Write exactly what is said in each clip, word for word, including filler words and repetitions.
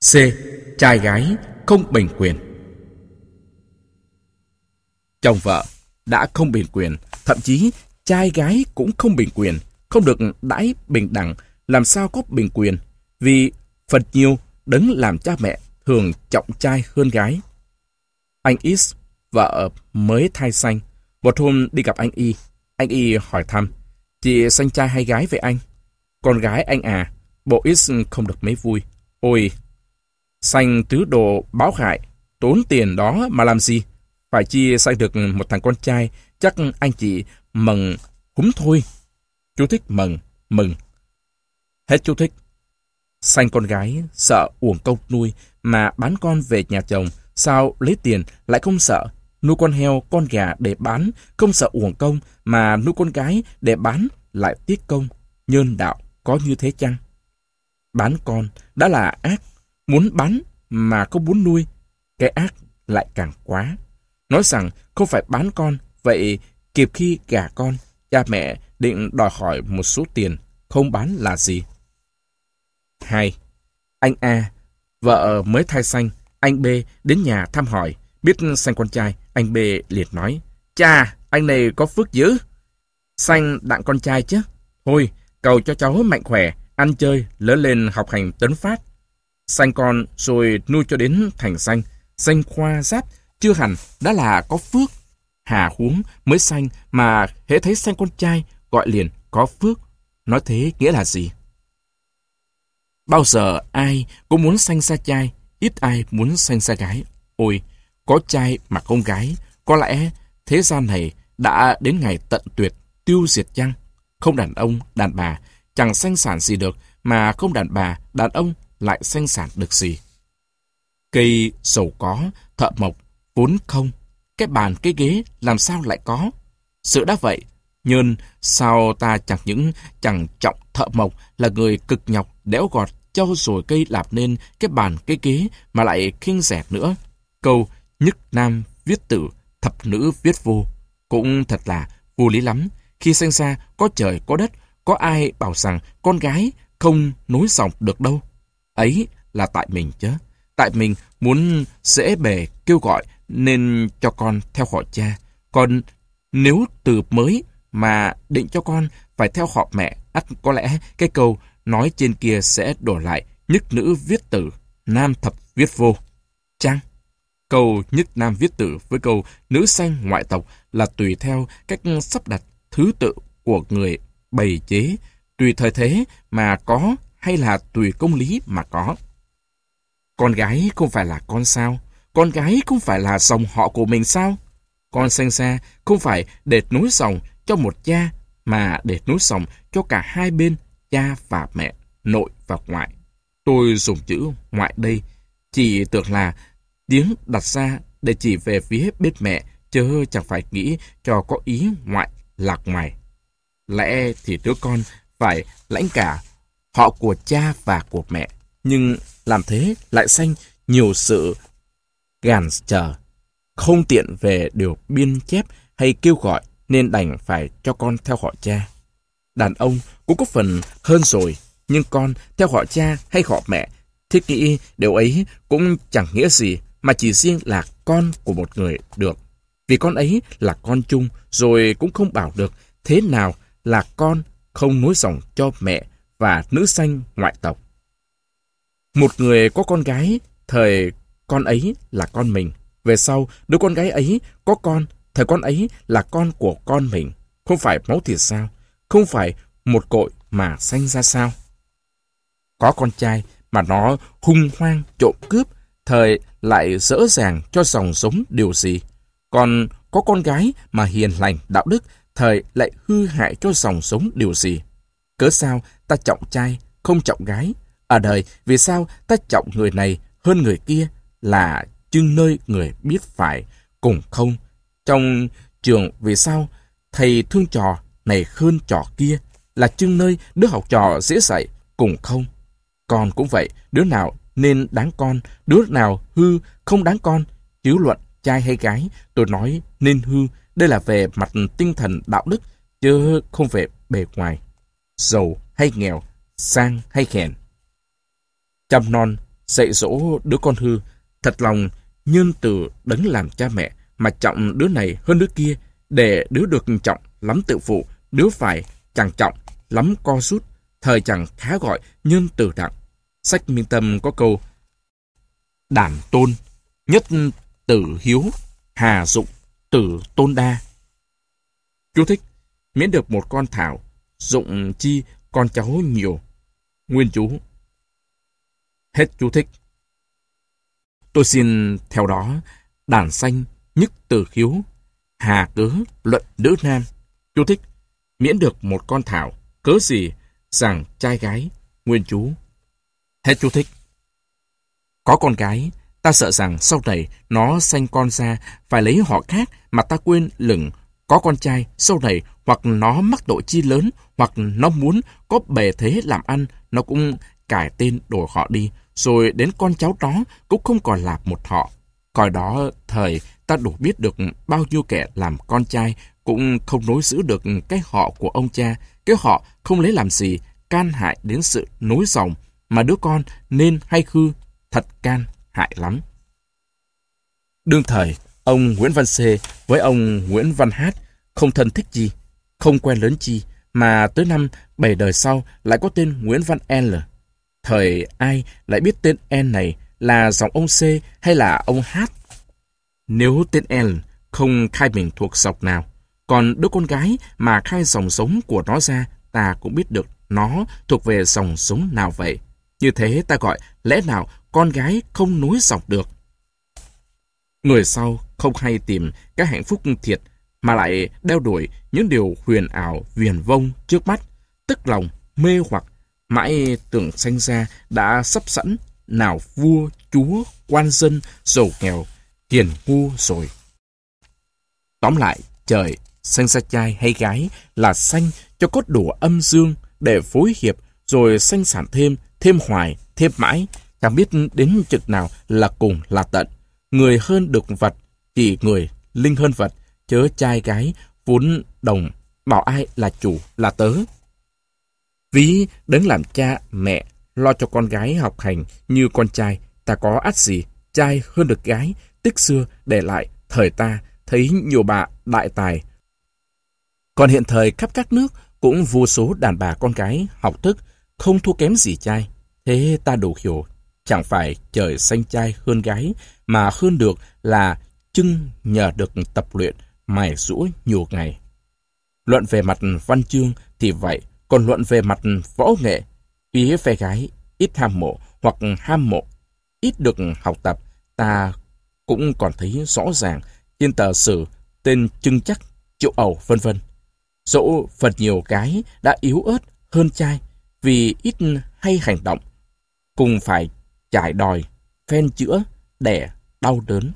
C. Trai gái không bình quyền. Chồng vợ đã không bình quyền, thậm chí trai gái cũng không bình quyền, không được đãi bình đẳng, làm sao có bình quyền? Vì phần nhiều đấng làm cha mẹ thường trọng trai hơn gái. Anh X, vợ mới thai sanh, một hôm đi gặp anh Y. Anh Y hỏi thăm, chị sanh trai hay gái vậy anh? Con gái anh à. Bộ X không được mấy vui. Ôi, sanh tứ đồ báo hại, tốn tiền đó mà làm gì? Phải chi sanh được một thằng con trai, chắc anh chị mừng húm thôi. Chú thích mừng, mừng. Hết chú thích. Sanh con gái, sợ uổng công nuôi, mà bán con về nhà chồng, sao lấy tiền lại không sợ? Nuôi con heo, con gà để bán, không sợ uổng công, mà nuôi con gái để bán lại tiếc công. Nhân đạo có như thế chăng? Bán con đã là ác, muốn bán mà không muốn nuôi, cái ác lại càng quá. Nói rằng không phải bán con, vậy kịp khi gả con, cha mẹ định đòi hỏi một số tiền, không bán là gì? Hai. Anh A, vợ mới thai sanh, anh B đến nhà thăm hỏi, biết sanh con trai, anh B liệt nói, cha, anh này có phước dữ, sanh đặng con trai chứ. Thôi, cầu cho cháu mạnh khỏe, ăn chơi, lớn lên học hành tấn phát. Sanh con rồi nuôi cho đến thành sanh, sanh khoa giáp, chưa hẳn đã là có phước. Hà huống mới sanh mà hễ thấy sanh con trai gọi liền có phước. Nói thế nghĩa là gì? Bao giờ ai cũng muốn sanh ra trai, ít ai muốn sanh ra gái. Ôi, có trai mà không gái, có lẽ thế gian này đã đến ngày tận tuyệt, tiêu diệt chăng? Không đàn ông, đàn bà, chẳng sanh sản gì được, mà không đàn bà, đàn ông lại sanh sản được gì. Cây giàu có, thợ mộc, vốn không. Cái bàn, cái ghế làm sao lại có? Sự đã vậy, nhưng sao ta chẳng những chẳng trọng thợ mộc là người cực nhọc, đẽo gọt, trau dồi cây làm nên cái bàn, cái ghế mà lại khinh rẻ nữa. Câu nhất nam viết tử, thập nữ viết vô, cũng thật là vô lý lắm. Khi sinh ra có trời có đất, có ai bảo rằng con gái không nối dòng được đâu. Ấy là tại mình chứ. Tại mình muốn dễ bề kêu gọi nên cho con theo họ cha. Còn nếu từ mới mà định cho con phải theo họ mẹ, ắt có lẽ cái câu nói trên kia sẽ đổi lại nhất nữ viết tử, nam thập viết vô. Chăng? Câu nhất nam viết tử với câu nữ sanh ngoại tộc là tùy theo cách sắp đặt thứ tự của người bày chế, tùy thời thế mà có hay là tùy công lý mà có. Con gái không phải là con sao? Con gái không phải là dòng họ của mình sao? Con sinh ra không phải để nối dòng cho một cha, mà để nối dòng cho cả hai bên, cha và mẹ, nội và ngoại. Tôi dùng chữ ngoại đây chỉ tưởng là tiếng đặt ra để chỉ về phía bên mẹ, chứ chẳng phải nghĩ cho có ý ngoại lạc ngoài. Lẽ thì đứa con phải lãnh cả họ của cha và của mẹ, nhưng làm thế lại sanh nhiều sự gàn trở, không tiện về điều biên chép hay kêu gọi, nên đành phải cho con theo họ cha. Đàn ông cũng có phần hơn rồi, nhưng con theo họ cha hay họ mẹ, thiết nghĩ điều ấy cũng chẳng nghĩa gì, mà chỉ riêng là con của một người được. Vì con ấy là con chung, rồi cũng không bảo được thế nào là con không nối dòng cho mẹ và nữ sanh ngoại tộc. Một người có con gái, thời con ấy là con mình. Về sau, đứa con gái ấy có con, thời con ấy là con của con mình. Không phải máu thịt sao? Không phải một cội mà sanh ra sao? Có con trai mà nó hung hoang trộm cướp, thời lại dỡ dàng cho dòng giống điều gì? Còn có con gái mà hiền lành đạo đức, thời lại hư hại cho dòng sống điều gì? Cớ sao ta trọng trai, không trọng gái? Ở đời, vì sao ta trọng người này hơn người kia? Là chưng nơi người biết phải, cùng không? Trong trường, vì sao thầy thương trò này hơn trò kia? Là chưng nơi đứa học trò dễ dạy, cùng không? Con cũng vậy, đứa nào nên đáng con, đứa nào hư không đáng con? Chứ luận trai hay gái, tôi nói nên hư, đây là về mặt tinh thần đạo đức, chứ không về bề ngoài. Giàu hay nghèo, sang hay hèn. Chăm non dạy dỗ đứa con hư, thật lòng nhân từ đấng làm cha mẹ, mà trọng đứa này hơn đứa kia, để đứa được trọng lắm tự phụ, đứa phải chẳng trọng lắm co rút, thời chẳng khá gọi nhân từ đặng. Sách Minh Tâm có câu: đảm tôn, nhất tử hiếu, hà dụng, tử tôn đa. Chú thích: miễn được một con thảo, dụng chi con cháu nhiều. Nguyên chú. Hết chú thích. Tôi xin theo đó: đàn xanh, nhất tử hiếu, hà cớ, luận nữ nam. Chú thích: miễn được một con thảo, cớ gì rằng trai gái. Nguyên chú. Hết chú thích. Có con gái, ta sợ rằng sau này nó sanh con ra phải lấy họ khác mà ta quên lửng. Có con trai sau này hoặc nó mắc tội chi lớn, hoặc nó muốn có bề thế làm ăn, nó cũng cải tên đổi họ đi, rồi đến con cháu đó cũng không còn là một họ. Coi đó thời ta đủ biết được bao nhiêu kẻ làm con trai cũng không nối giữ được cái họ của ông cha, cái họ không lấy làm gì, can hại đến sự nối dòng, mà đứa con nên hay hư, thật can hại lắm. Đương thời, ông Nguyễn Văn C với ông Nguyễn Văn H không thân thích gì, không quen lớn chi, mà tới năm bảy đời sau lại có tên Nguyễn Văn L. Thời ai lại biết tên N này là dòng ông C hay là ông H? Nếu tên L không khai mình thuộc dòng nào, còn đứa con gái mà khai dòng giống của nó ra, ta cũng biết được nó thuộc về dòng giống nào vậy. Như thế ta gọi lẽ nào con gái không nối dòng được. Người sau không hay tìm cái hạnh phúc thiệt, mà lại đeo đuổi những điều huyền ảo viển vông trước mắt, tức lòng mê hoặc, mãi tưởng sanh ra đã sắp sẵn, nào vua, chúa, quan dân, giàu nghèo, hiền ngu rồi. Tóm lại, trời sanh ra trai hay gái là sanh cho cốt đủ âm dương để phối hiệp, rồi sanh sản thêm, thêm hoài, thêm mãi, chẳng biết đến chực nào là cùng là tận. Người hơn được vật, chỉ người linh hơn vật, chớ trai gái vốn đồng, bảo ai là chủ là tớ. Ví đấng làm cha mẹ lo cho con gái học hành như con trai, ta có ắt gì trai hơn được gái. Tích xưa để lại thời ta thấy nhiều bà đại tài, còn hiện thời khắp các nước cũng vô số đàn bà con gái học thức không thua kém gì trai. Thế ta đủ hiểu, chẳng phải trời sanh trai hơn gái, mà hơn được là chưng nhờ được tập luyện mài giũa nhiều ngày. Luận về mặt văn chương thì vậy, còn luận về mặt võ nghệ, phía phe gái ít ham mộ hoặc ham mộ ít được học tập, ta cũng còn thấy rõ ràng trên tờ sử tên Trưng Chắc, Triệu Ẩu vân vân. Dẫu phần nhiều gái đã yếu ớt hơn trai vì ít hay hành động, cùng phải trải đòi, phen chữa, đẻ, đau đớn.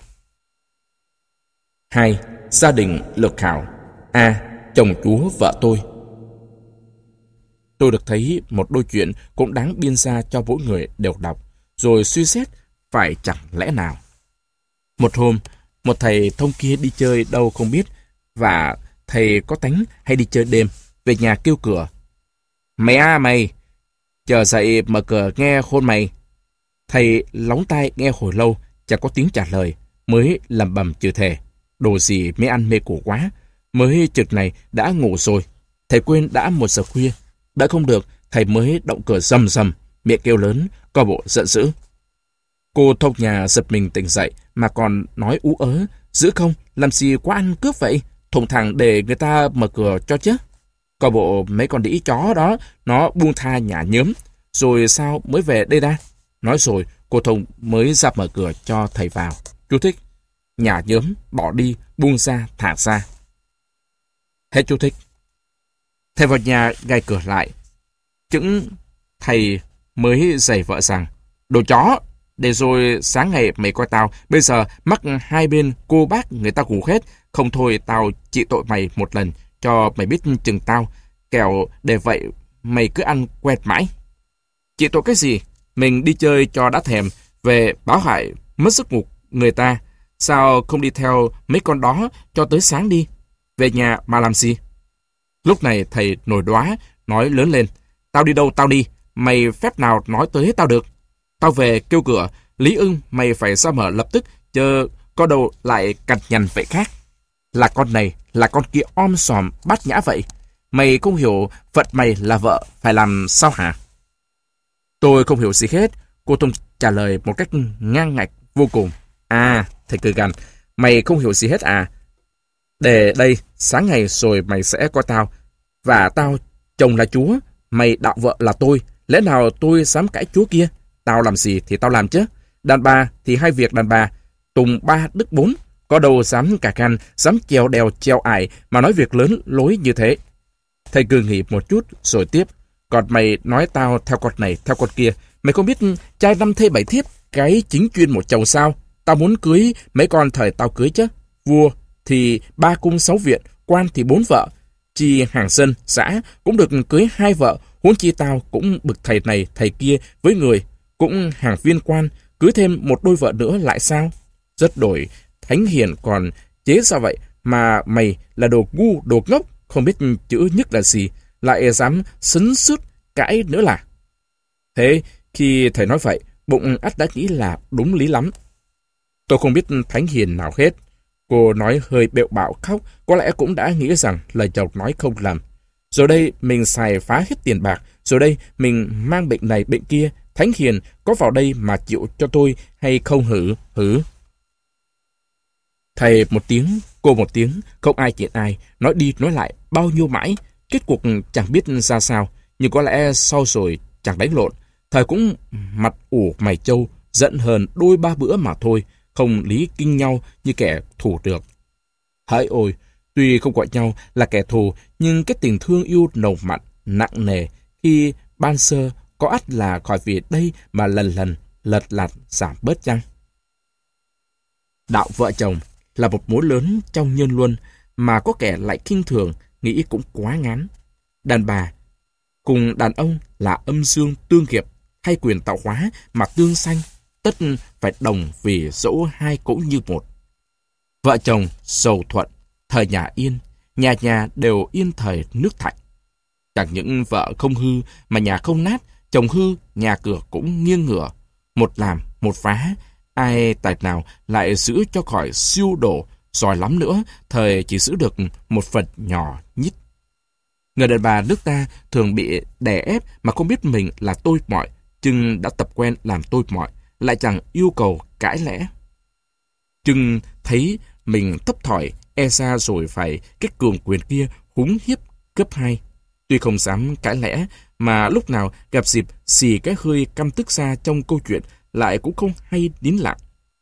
Hai. Gia đình lược khảo. A. Chồng chúa vợ tôi. Tôi được thấy một đôi chuyện cũng đáng biên ra cho mỗi người đều đọc, rồi suy xét phải chẳng lẽ nào. Một hôm, một thầy thông kia đi chơi đâu không biết, và thầy có tánh hay đi chơi đêm, về nhà kêu cửa. Mày à mày, chờ dậy mở cửa nghe hôn mày. Thầy lóng tai nghe hồi lâu, chẳng có tiếng trả lời, mới lẩm bẩm chửi thề. Đồ gì mê ăn mê củ quá, mới trực này đã ngủ rồi. Thầy quên đã một giờ khuya, đã không được, thầy mới động cửa rầm rầm, miệng kêu lớn, co bộ giận dữ. Cô thông nhà giật mình tỉnh dậy mà còn nói ú ớ, giữ không, làm gì quá ăn cướp vậy, thùng thẳng để người ta mở cửa cho chứ. Co bộ mấy con đĩ chó đó, nó buông tha nhả nhớm, rồi sao mới về đây ra. Nói rồi, cô thông mới ra mở cửa cho thầy vào. Chú thích: nhả nhớm, bỏ đi, buông ra, thả ra. Hết chú thích. Thầy vào nhà gài cửa lại. Chững thầy mới giày vợ rằng: đồ chó, để rồi sáng ngày mày coi tao, bây giờ mắc hai bên cô bác người ta ngủ hết, không thôi tao trị tội mày một lần, cho mày biết chừng tao, kẻo để vậy mày cứ ăn quẹt mãi. Trị tội cái gì? Mình đi chơi cho đã thèm, về báo hại mất giấc ngủ người ta, sao không đi theo mấy con đó cho tới sáng đi, về nhà mà làm gì? Lúc này thầy nổi đoá, nói lớn lên: tao đi đâu tao đi, mày phép nào nói tới tao được? Tao về kêu cửa, Lý ưng mày phải ra mở lập tức, chờ có đâu lại cằn nhằn vậy khác. Là con này, là con kia om sòm bát nhã vậy. Mày không hiểu phận mày là vợ, phải làm sao hả? Tôi không hiểu gì hết. Cô Thông trả lời một cách ngang ngạch vô cùng. À, thầy cười gằn, mày không hiểu gì hết à? Để đây, sáng ngày rồi mày sẽ coi tao. Và tao, chồng là Chúa, mày đạo vợ là tôi. Lẽ nào tôi dám cãi Chúa kia? Tao làm gì thì tao làm chứ. Đàn bà thì hai việc đàn bà. Tùng ba đức bốn. Có đâu dám cà can, dám trèo đèo trèo ải mà nói việc lớn lối như thế. Thầy cứ nghỉ một chút rồi tiếp. Còn mày nói tao theo con này, theo con kia. Mày không biết trai năm thê bảy thiếp, cái chính chuyên một chầu sao? Tao muốn cưới mấy con thời tao cưới chứ. Vua thì ba cung sáu viện, quan thì bốn vợ. Chi hàng dân, xã cũng được cưới hai vợ. Huống chi tao cũng bực thầy này, thầy kia với người. Cũng hàng viên quan, cưới thêm một đôi vợ nữa lại sao? Rất đổi, thánh hiền còn chế sao vậy? Mà mày là đồ ngu, đồ ngốc, không biết chữ nhất là gì, lại dám sấn sút cãi nữa là. Thế khi thầy nói vậy, bụng ắt đã nghĩ là đúng lý lắm. Tôi không biết thánh hiền nào hết. Cô nói hơi bẹo bạo khóc, có lẽ cũng đã nghĩ rằng lời chồng nói không lầm. Rồi đây mình xài phá hết tiền bạc, rồi đây mình mang bệnh này bệnh kia, thánh hiền có vào đây mà chịu cho tôi hay không hử, hử. Thầy một tiếng, cô một tiếng, không ai kiện ai, nói đi nói lại bao nhiêu mãi, kết cuộc chẳng biết ra sao, nhưng có lẽ sau rồi chẳng đánh lộn. Thầy cũng mặt ủ mày trâu, giận hờn đôi ba bữa mà thôi, không lý kinh nhau như kẻ thù được. Hỡi ôi, tuy không gọi nhau là kẻ thù, nhưng cái tình thương yêu nồng mặn, nặng nề, khi ban sơ có ắt là khỏi vì đây mà lần lần lật lặt giảm bớt chăng? Đạo vợ chồng là một mối lớn trong nhân luân mà có kẻ lại khinh thường, nghĩ cũng quá ngán. Đàn bà cùng đàn ông là âm dương tương hiệp, hay quyền tạo hóa mà tương sanh, tất phải đồng vì dẫu hai cũng như một. Vợ chồng sầu thuận, thời nhà yên, nhà nhà đều yên thời nước thạnh. Chẳng những vợ không hư mà nhà không nát, chồng hư nhà cửa cũng nghiêng ngửa. Một làm, một phá, ai tài nào lại giữ cho khỏi siêu đổ, giỏi lắm nữa, thời chỉ giữ được một phần nhỏ nhít. Người đàn bà nước ta thường bị đè ép mà không biết mình là tôi mọi, chừng đã tập quen làm tôi mọi, lại chẳng yêu cầu cãi lẽ. Chừng thấy mình thấp thỏi, e ra rồi phải cái cường quyền kia húng hiếp cấp hai. Tuy không dám cãi lẽ, mà lúc nào gặp dịp xì cái hơi căm tức ra trong câu chuyện, lại cũng không hay nín lặng.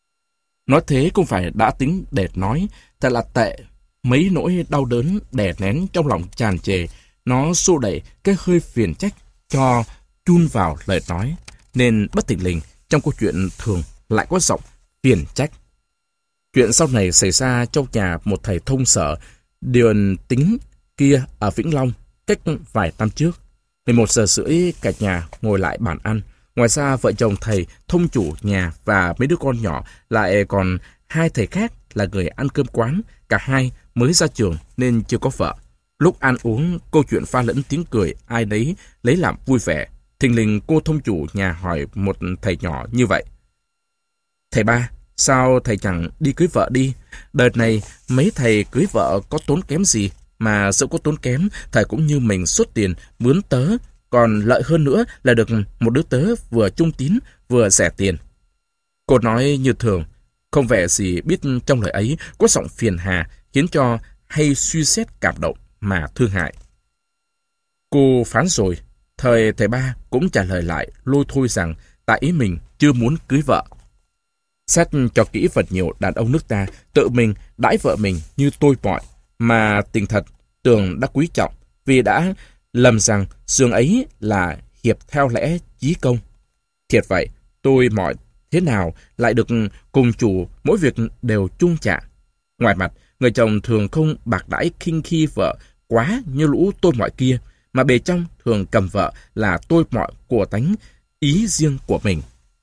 Nói thế không phải đã tính để nói, thật là tệ. Mấy nỗi đau đớn đè nén trong lòng tràn trề, nó xô đẩy cái hơi phiền trách cho chun vào lời nói, nên bất thình lình trong câu chuyện thường lại có giọng phiền trách. Chuyện sau này xảy ra trong nhà một thầy thông sở điền tính kia ở Vĩnh Long cách vài năm trước. mười một giờ rưỡi cả nhà ngồi lại bàn ăn. Ngoài ra vợ chồng thầy thông chủ nhà và mấy đứa con nhỏ, lại còn hai thầy khác là người ăn cơm quán. Cả hai mới ra trường nên chưa có vợ. Lúc ăn uống, câu chuyện pha lẫn tiếng cười, ai nấy lấy làm vui vẻ. Thình lình cô thông chủ nhà hỏi một thầy nhỏ như vậy: Thầy ba, sao thầy chẳng đi cưới vợ đi? Đợt này mấy thầy cưới vợ có tốn kém gì? Mà dẫu có tốn kém, thầy cũng như mình xuất tiền mướn tớ, còn lợi hơn nữa là được một đứa tớ vừa trung tín vừa rẻ tiền. Cô nói như thường, không vẻ gì biết trong lời ấy có giọng phiền hà, khiến cho hay suy xét cảm động mà thương hại. Cô phán rồi, thời thầy ba cũng trả lời lại lôi thôi rằng tại ý mình chưa muốn cưới vợ. Xét cho kỹ vật nhiều đàn ông nước ta tự mình đãi vợ mình như tôi mọi, mà tình thật tưởng đã quý trọng, vì đã lầm rằng xương ấy là hiệp theo lẽ chí công. Thiệt vậy, tôi mọi thế nào lại được cùng chủ mỗi việc đều chung trả. Ngoài mặt, người chồng thường không bạc đãi khinh khi vợ quá như lũ tôi mọi kia, mà bề trong thường cầm vợ là tôi mọi của tánh ý riêng của mình.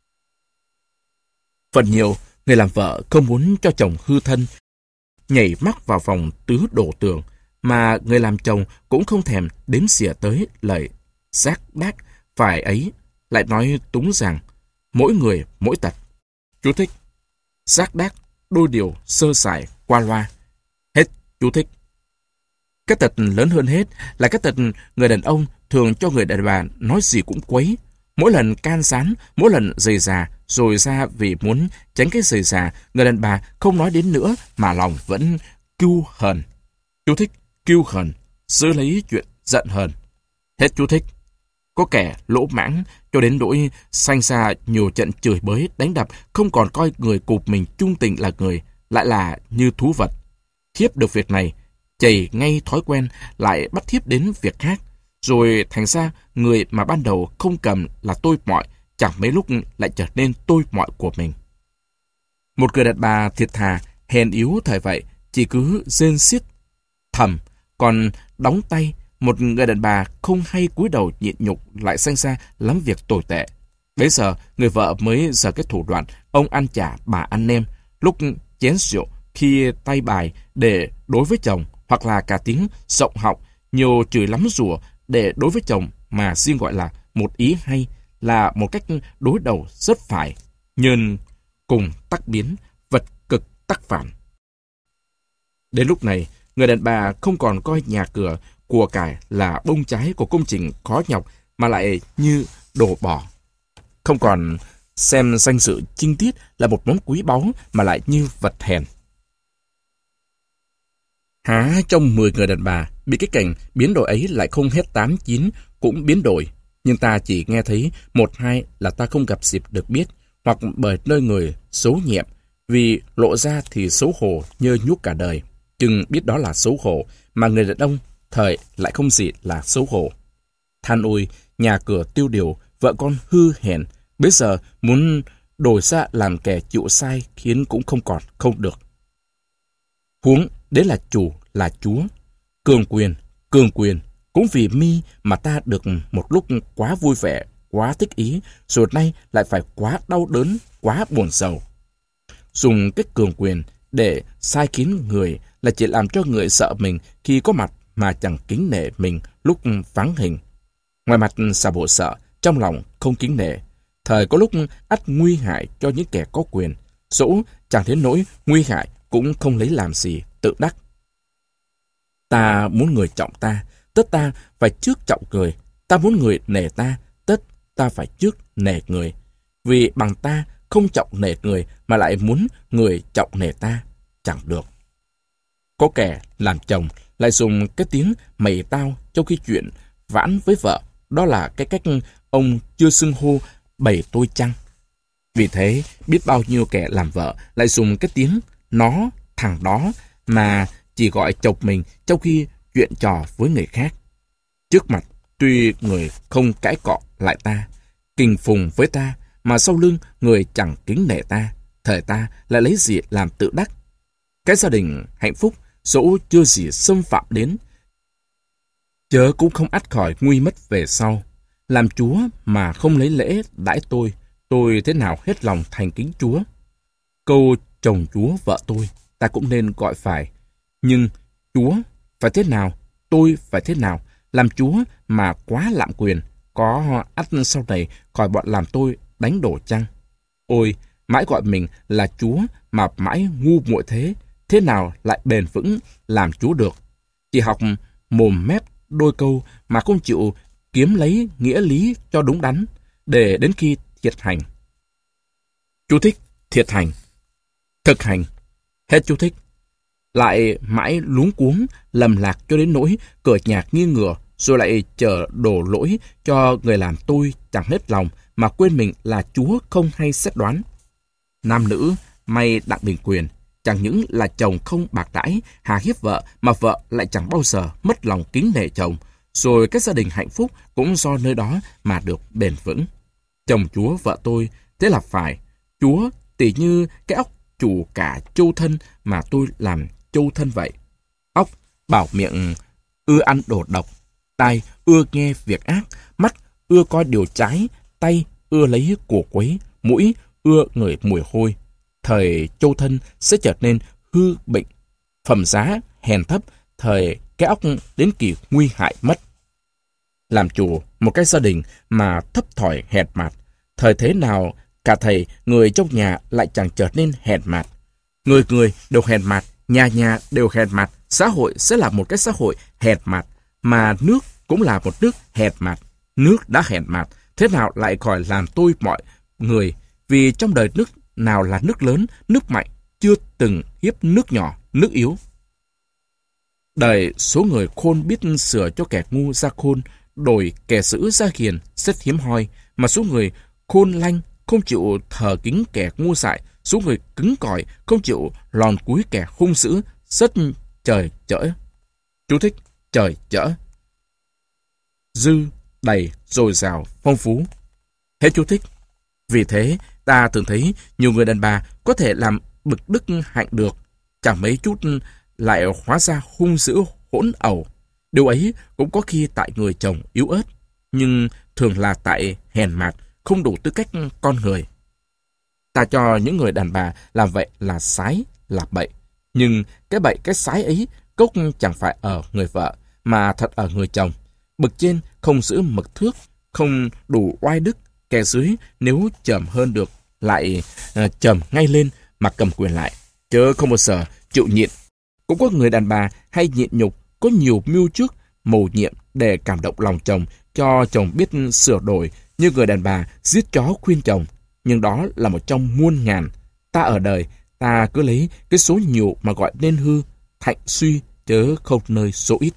Phần nhiều, người làm vợ không muốn cho chồng hư thân, nhảy mắc vào vòng tứ đổ tường, mà người làm chồng cũng không thèm đếm xỉa tới lời giác đác phải ấy, lại nói túng rằng mỗi người mỗi tật. Chú thích. Giác đác, đôi điều, sơ sài, qua loa. Hết chú thích. Cái tật lớn hơn hết là cái tật người đàn ông thường cho người đàn bà nói gì cũng quấy. Mỗi lần can sán, mỗi lần rầy rà, rồi ra vì muốn tránh cái rầy rà, người đàn bà không nói đến nữa mà lòng vẫn cưu hờn. Chú thích. Cưu hờn, giữ lấy chuyện giận hờn. Hết chú thích. Có kẻ lỗ mãng cho đến nỗi sanh ra nhiều trận chửi bới, đánh đập, không còn coi người cụp mình chung tình là người, lại là như thú vật. Thiếp được việc này, chầy ngay thói quen, lại bắt thiếp đến việc khác. Rồi thành ra người mà ban đầu không cầm là tôi mọi, chẳng mấy lúc lại trở nên tôi mọi của mình. Một người đàn bà thiệt thà, hèn yếu thời vậy, chỉ cứ rên xiết thầm, còn đóng tay. Một người đàn bà không hay cúi đầu nhịn nhục lại sanh ra lắm việc tồi tệ. Bấy giờ, người vợ mới giờ cái thủ đoạn ông ăn chả bà ăn nem, lúc chén rượu, khi tay bài để đối với chồng, hoặc là cả tiếng rộng họng, nhiều chửi lắm rủa để đối với chồng mà riêng gọi là một ý hay, là một cách đối đầu rất phải, nhân cùng tắc biến, vật cực tắc phản. Đến lúc này, người đàn bà không còn coi nhà cửa, của cải là bông trái của công trình khó nhọc mà lại như đồ bỏ. Không còn xem danh dự trinh tiết là một món quý báu mà lại như vật hèn. Há trong mười người đàn bà bị cái cảnh biến đổi ấy lại không hết tám chín cũng biến đổi, nhưng ta chỉ nghe thấy một hai là ta không gặp dịp được biết, hoặc bởi nơi người xấu nhẹm, vì lộ ra thì xấu hổ nhơ nhuốc cả đời, chừng biết đó là xấu hổ, mà người đàn ông thời lại không gì là xấu hổ. Than ôi, nhà cửa tiêu điều, vợ con hư hèn, bây giờ muốn đổi ra làm kẻ chịu sai khiến cũng không còn không được. Huống đấy là chủ là chúa, cường quyền, cường quyền, cũng vì mi mà ta được một lúc quá vui vẻ, quá thích ý, rồi nay lại phải quá đau đớn, quá buồn sầu. Dùng cái cường quyền để sai khiến người là chỉ làm cho người sợ mình khi có mặt mà chẳng kính nể mình lúc vắng hình. Ngoài mặt xà bộ sợ, trong lòng không kính nể. Thời có lúc ắt nguy hại cho những kẻ có quyền, dẫu chẳng đến nỗi nguy hại cũng không lấy làm gì tự đắc. Ta muốn người trọng ta, tất ta phải trước trọng người. Ta muốn người nể ta, tất ta phải trước nể người. Vì bằng ta không trọng nể người mà lại muốn người trọng nể ta, chẳng được. Có kẻ làm chồng lại dùng cái tiếng mày tao trong khi chuyện vãn với vợ, đó là cái cách ông chưa xưng hô bày tôi chăng. Vì thế, biết bao nhiêu kẻ làm vợ lại dùng cái tiếng nó, thằng đó mà chỉ gọi chồng mình trong khi chuyện trò với người khác. Trước mặt, tuy người không cãi cọ lại ta, kình phùng với ta, mà sau lưng người chẳng kính nể ta, thời ta lại lấy gì làm tự đắc. Cái gia đình hạnh phúc dẫu chưa gì xâm phạm đến, chớ cũng không ắt khỏi nguy mất về sau. Làm chúa mà không lấy lễ đãi tôi, tôi thế nào hết lòng thành kính chúa. Câu chồng chúa vợ tôi, ta cũng nên gọi phải. Nhưng chúa phải thế nào, tôi phải thế nào. Làm chúa mà quá lạm quyền, có ắt sau này khỏi bọn làm tôi đánh đổ chăng. Ôi, mãi gọi mình là chúa mà mãi ngu muội thế, thế nào lại bền vững làm chúa được. Chỉ học mồm mép đôi câu mà không chịu kiếm lấy nghĩa lý cho đúng đắn, để đến khi thiệt hành. Chú thích: thiệt hành, thực hành. Hết chú thích. Lại mãi luống cuống, lầm lạc cho đến nỗi cửa nhạc nghiêng ngửa, rồi lại chờ đổ lỗi cho người làm tôi chẳng hết lòng, mà quên mình là chúa không hay xét đoán. Nam nữ may đặng bình quyền, chẳng những là chồng không bạc đãi, hà hiếp vợ, mà vợ lại chẳng bao giờ mất lòng kính nể chồng, rồi cái gia đình hạnh phúc cũng do nơi đó mà được bền vững. Chồng chúa vợ tôi, thế là phải. Chúa tỉ như cái óc chủ cả châu thân mà tôi làm châu thân vậy. Óc bảo miệng ưa ăn đồ độc, tai ưa nghe việc ác, mắt ưa coi điều trái, tay ưa lấy của quấy, mũi ưa ngửi mùi hôi. Thời châu thân sẽ trở nên hư bệnh, phẩm giá hèn thấp, thời cái óc đến kỳ nguy hại mất. Làm chủ một cái gia đình mà thấp thỏi hèn mạt, thời thế nào Cả thầy, người trong nhà lại chẳng trở nên hèn mạt. Người người đều hèn mạt, nhà nhà đều hèn mạt, xã hội sẽ là một cái xã hội hèn mạt, mà nước cũng là một nước hèn mạt. Nước đã hèn mạt, thế nào lại khỏi làm tôi mọi người, vì trong đời nước nào là nước lớn, nước mạnh, chưa từng hiếp nước nhỏ, nước yếu. Đời số người khôn biết sửa cho kẻ ngu ra khôn, đổi kẻ dữ ra hiền, rất hiếm hoi, mà số người khôn lanh không chịu thờ kính kẻ ngu dại, số người cứng cỏi không chịu lòn cúi kẻ hung dữ, rất trời chở. Chú thích: trời chở. Dư, đầy, dồi dào, phong phú. Hết chú thích. Vì thế, ta thường thấy nhiều người đàn bà có thể làm bực đức hạnh được, chẳng mấy chút lại hóa ra hung dữ hỗn ẩu. Điều ấy cũng có khi tại người chồng yếu ớt, nhưng thường là tại hèn mạt, không đủ tư cách con người. Ta cho những người đàn bà làm vậy là sái, là bậy. Nhưng cái bậy cái sái ấy cốc chẳng phải ở người vợ, mà thật ở người chồng. Bậc trên không giữ mực thước, không đủ oai đức, kẻ dưới nếu chậm hơn được lại uh, chậm ngay lên mà cầm quyền lại, chớ không bao giờ chịu nhịn. Cũng có người đàn bà hay nhịn nhục, có nhiều mưu trước, mầu nhiệm để cảm động lòng chồng, cho chồng biết sửa đổi, như người đàn bà giết chó khuyên chồng. Nhưng đó là một trong muôn ngàn. Ta ở đời, ta cứ lấy cái số nhiều mà gọi nên hư, thạnh suy, chớ không nơi số ít.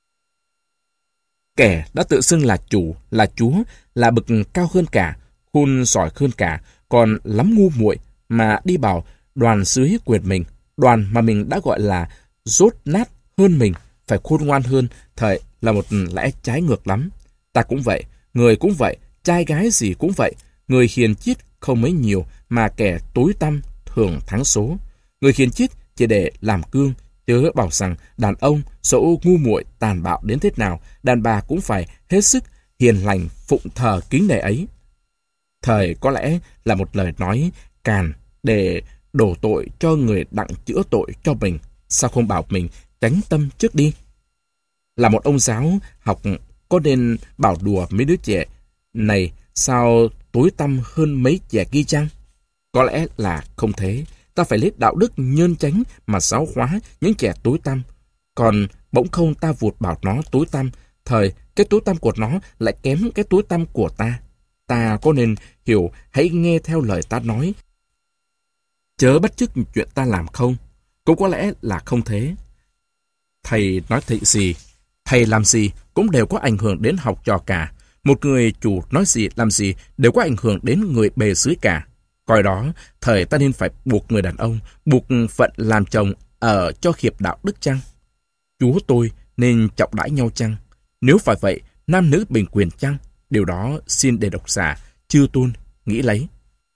Kẻ đã tự xưng là chủ, là chúa, là bậc cao hơn cả, khôn giỏi hơn cả, còn lắm ngu muội mà đi bảo đoàn dưới quyền mình, đoàn mà mình đã gọi là dốt nát hơn mình, phải khôn ngoan hơn, thời là một lẽ trái ngược lắm. Ta cũng vậy, người cũng vậy, trai gái gì cũng vậy, người hiền chiết không mấy nhiều, mà kẻ tối tăm thường thắng số. Người hiền chiết chỉ để làm gương, chớ bảo rằng đàn ông dẫu ngu muội tàn bạo đến thế nào, đàn bà cũng phải hết sức hiền lành phụng thờ kính nể ấy. Thời có lẽ là một lời nói càn để đổ tội cho người đặng chữa tội cho mình. Sao không bảo mình tránh tâm trước đi? Là một ông giáo học có nên bảo đùa mấy đứa trẻ này sao tối tăm hơn mấy trẻ kia chăng? Có lẽ là không thế. Ta phải lấy đạo đức nhơn chánh mà giáo hóa những trẻ tối tăm. Còn bỗng không ta vụt bảo nó tối tăm, thời cái tối tăm của nó lại kém cái tối tăm của ta. Ta có nên hiểu, hãy nghe theo lời ta nói, chớ bắt chước chuyện ta làm không? Cũng có lẽ là không thế. Thầy nói thị gì, thầy làm gì cũng đều có ảnh hưởng đến học trò cả. Một người chủ nói gì làm gì đều có ảnh hưởng đến người bề dưới cả. Coi đó, thời ta nên phải buộc người đàn ông, buộc phận làm chồng ở cho hiệp đạo đức chăng? Chúa tôi nên trọng đãi nhau chăng? Nếu phải vậy, nam nữ bình quyền chăng? Điều đó xin để độc giả, chư tôn, nghĩ lấy.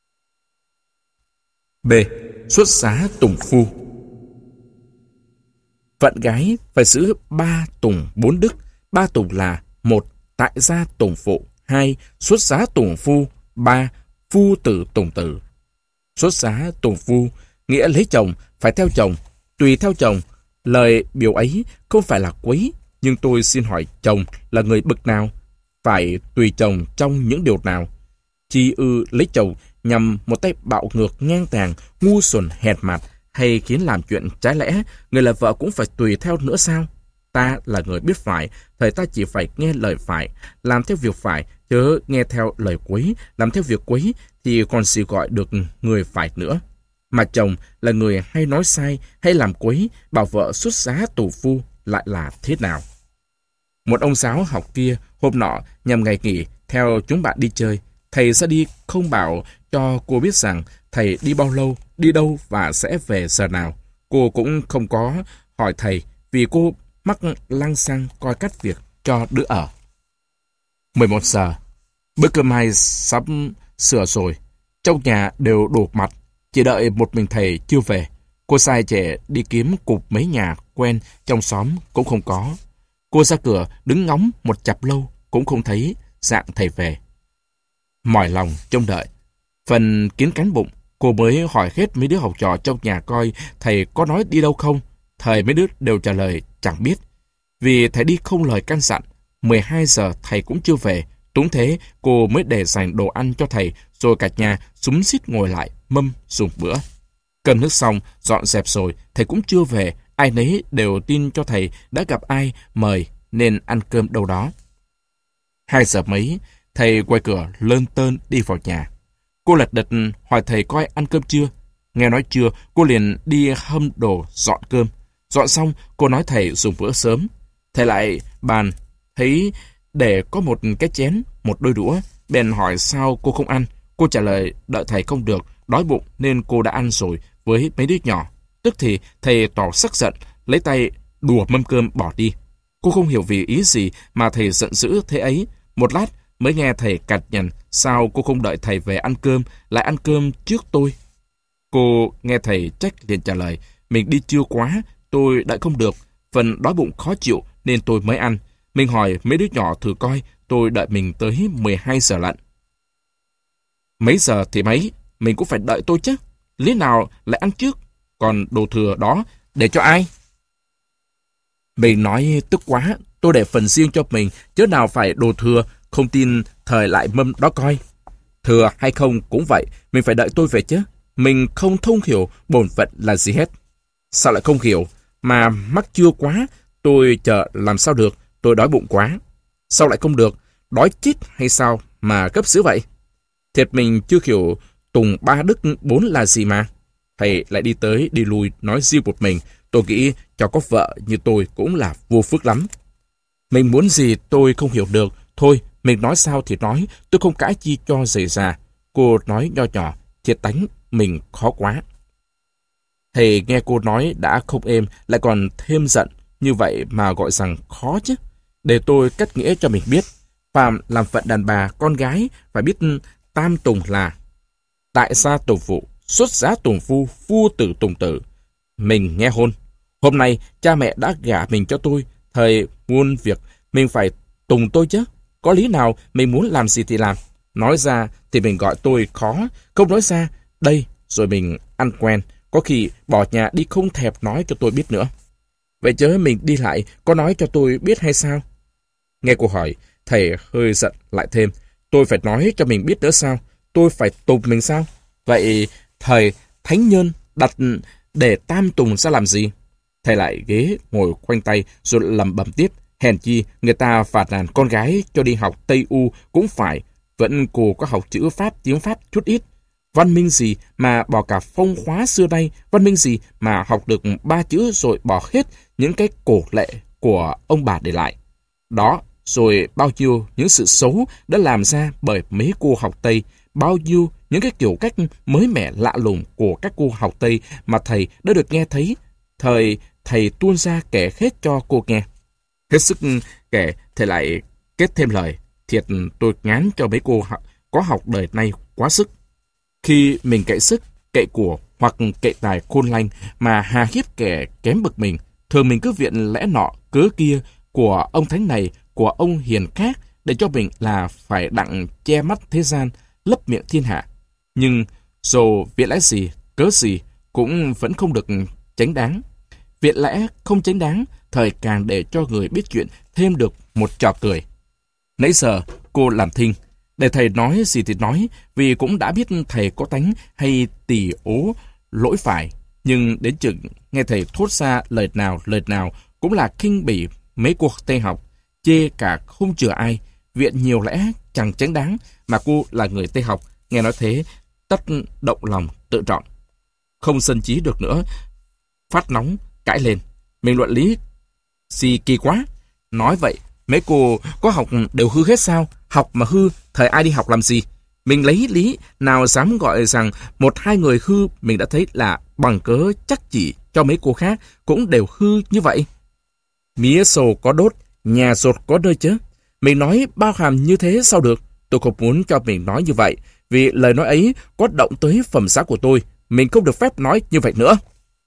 B. Xuất giá tùng phu. Phận gái phải giữ ba tùng bốn đức. Ba tùng là: một. Tại gia tùng phụ, hai. Xuất giá tùng phu, ba. Phu tử tùng tử. Xuất giá tùng phu nghĩa lấy chồng phải theo chồng, tùy theo chồng. Lời biểu ấy không phải là quấy, nhưng tôi xin hỏi chồng là người bậc nào? Phải tùy chồng trong những điều nào? Chi ư lấy chồng nhằm một tay bạo ngược ngang tàng, ngu xuẩn hèn mạt, hay khiến làm chuyện trái lẽ, người là vợ cũng phải tùy theo nữa sao? Ta là người biết phải, thời ta chỉ phải nghe lời phải, làm theo việc phải, chớ nghe theo lời quấy. Làm theo việc quấy thì còn gì gọi được người phải nữa. Mà chồng là người hay nói sai, hay làm quấy, bảo vợ xuất giá tù phu lại là thế nào? Một ông giáo học kia hôm nọ nhằm ngày nghỉ theo chúng bạn đi chơi, thầy ra đi không bảo cho cô biết rằng thầy đi bao lâu, đi đâu và sẽ về giờ nào. Cô cũng không có hỏi thầy vì cô mắc lăng xăng coi cách việc cho đứa ở. mười một giờ, bữa cơm mai sắp sửa rồi. Trong nhà đều đổ mặt, chỉ đợi một mình thầy chưa về. Cô sai trẻ đi kiếm cục mấy nhà quen trong xóm cũng không có. Cô ra cửa đứng ngóng một chặp lâu cũng không thấy dạng thầy về. Mỏi lòng trông đợi, phần kiến cánh bụng, cô mới hỏi hết mấy đứa học trò trong nhà coi thầy có nói đi đâu không. Thầy mấy đứa đều trả lời chẳng biết. Vì thầy đi không lời căn dặn, mười hai giờ thầy cũng chưa về, Túng thế, cô mới để dành đồ ăn cho thầy, rồi cả nhà xúm xít ngồi lại, mâm, dùng bữa. Cơm nước xong, dọn dẹp rồi, thầy cũng chưa về. Ai nấy đều tin cho thầy đã gặp ai mời nên ăn cơm đâu đó. Hai giờ mấy, thầy quay cửa lơn tơn đi vào nhà. Cô lật đật hỏi thầy coi ăn cơm chưa. Nghe nói chưa, cô liền đi hâm đồ dọn cơm. Dọn xong, cô nói thầy dùng bữa sớm. Thầy lại bàn, thấy để có một cái chén, một đôi đũa. Bèn hỏi sao cô không ăn. Cô trả lời đợi thầy không được, đói bụng nên cô đã ăn rồi với mấy đứa nhỏ. Tức thì thầy tỏ sắc giận, lấy tay đùa mâm cơm bỏ đi. Cô không hiểu vì ý gì mà thầy giận dữ thế ấy. Một lát mới nghe thầy cằn nhằn sao cô không đợi thầy về ăn cơm, lại ăn cơm trước tôi. Cô nghe thầy trách liền trả lời, mình đi trưa quá, tôi đợi không được, phần đói bụng khó chịu nên tôi mới ăn. Mình hỏi mấy đứa nhỏ thử coi, tôi đợi mình tới mười hai giờ lận. Mấy giờ thì mấy, mình cũng phải đợi tôi chứ. Lý nào lại ăn trước, còn đồ thừa đó để cho ai? Mình nói tức quá, tôi để phần riêng cho mình, chứ nào phải đồ thừa, không tin thời lại mâm đó coi. Thừa hay không cũng vậy, mình phải đợi tôi về chứ. Mình không thông hiểu bổn phận là gì hết. Sao lại không hiểu? Mà mắc chưa quá, tôi chờ làm sao được, tôi đói bụng quá. Sao lại không được? Đói chết hay sao mà gấp dữ vậy? Thiệt mình chưa hiểu tùng ba đức bốn là gì mà. Thầy lại đi tới đi lui nói riêng một mình. Tôi nghĩ cho có vợ như tôi cũng là vô phước lắm. Mình muốn gì tôi không hiểu được. Thôi, mình nói sao thì nói, tôi không cãi chi cho dễ già. Cô nói nho nhỏ, thiệt tánh mình khó quá. Thầy nghe cô nói đã không êm, lại còn thêm giận, như vậy mà gọi rằng khó chứ. Để tôi cách nghĩa cho mình biết. Phàm làm phận đàn bà, con gái, phải biết tam tùng là tại gia tùng phụ, xuất giá tùng phu, phu tử tùng tử. Mình nghe hôn. Hôm nay cha mẹ đã gả mình cho tôi, thời muôn việc, mình phải tùng tôi chứ. Có lý nào mình muốn làm gì thì làm. Nói ra thì mình gọi tôi khó, không nói ra, đây, rồi mình ăn quen. Có khi bỏ nhà đi không thèm nói cho tôi biết nữa. Vậy chớ mình đi lại, có nói cho tôi biết hay sao? Nghe cô hỏi, thầy hơi giận lại thêm. Tôi phải nói cho mình biết nữa sao? Tôi phải tùng mình sao? Vậy thầy thánh nhân đặt để tam tùng ra làm gì? Thầy lại ghế ngồi khoanh tay rồi lẩm bẩm tiếp. Hèn chi người ta phạt nàn con gái cho đi học Tây U cũng phải. Vẫn cô có học chữ Pháp, tiếng Pháp chút ít. Văn minh gì mà bỏ cả phong khóa xưa nay, văn minh gì mà học được ba chữ rồi bỏ hết những cái cổ lệ của ông bà để lại. Đó, rồi bao nhiêu những sự xấu đã làm ra bởi mấy cô học Tây, bao nhiêu những cái kiểu cách mới mẻ lạ lùng của các cô học Tây mà thầy đã được nghe thấy. Thời thầy tuôn ra kể hết cho cô nghe. Hết sức kể, thầy lại kết thêm lời. Thiệt tôi ngán cho mấy cô có học đời nay quá sức. Khi mình cậy sức, cậy của hoặc cậy tài khôn lanh mà hà hiếp kẻ kém bực mình, thường mình cứ viện lẽ nọ cớ kia của ông thánh này, của ông hiền khác để cho mình là phải đặng che mắt thế gian, lấp miệng thiên hạ. Nhưng dù viện lẽ gì, cớ gì cũng vẫn không được chánh đáng. Viện lẽ không chánh đáng, thời càng để cho người biết chuyện thêm được một trò cười. Nãy giờ cô làm thinh, để thầy nói gì thì nói, vì cũng đã biết thầy có tánh hay tỉ ố lỗi phải. Nhưng đến chừng nghe thầy thốt ra lời nào lời nào cũng là khinh bỉ mấy cô Tây học, chê cả không chừa ai, viện nhiều lẽ chẳng chánh đáng, mà cô là người Tây học, nghe nói thế, tất động lòng tự trọng. Không sân chí được nữa, phát nóng, cãi lên. Mình luận lý gì kỳ quá. Nói vậy, mấy cô có học đều hư hết sao? Học mà hư, thời ai đi học làm gì? Mình lấy lý, nào dám gọi rằng một hai người hư, mình đã thấy là bằng cớ chắc chỉ cho mấy cô khác cũng đều hư như vậy. Mía sồ có đốt, nhà rột có nơi chứ. Mình nói bao hàm như thế sao được? Tôi không muốn cho mình nói như vậy, vì lời nói ấy có động tới phẩm giá của tôi. Mình không được phép nói như vậy nữa.